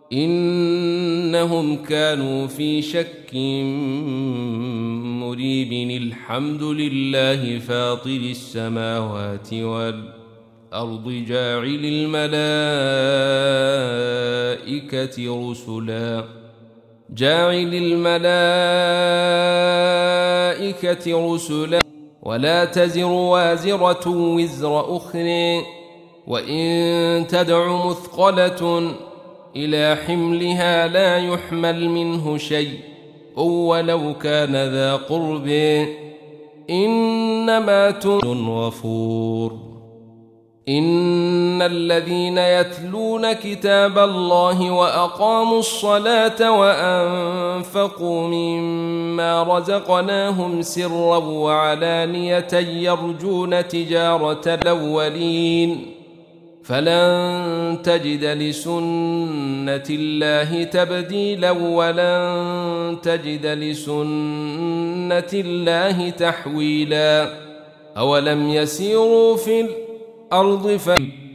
إنهم كانوا في شك مريب. الحمد لله فاطر السماوات والأرض جاعل الملائكة رسلا ولا تزر وازرة وزر أخرى وإن تدع مثقلة إلى حملها لا يحمل منه شيء ولو كان ذا قرب إنما تنذر غفور. إن الذين يتلون كتاب الله وأقاموا الصلاة وأنفقوا مما رزقناهم سرا وعلانية يرجون تجارة الأولين فلن تجد لسنة الله تبديلا ولن تجد لسنة الله تحويلا. أولم يسيروا في الأرض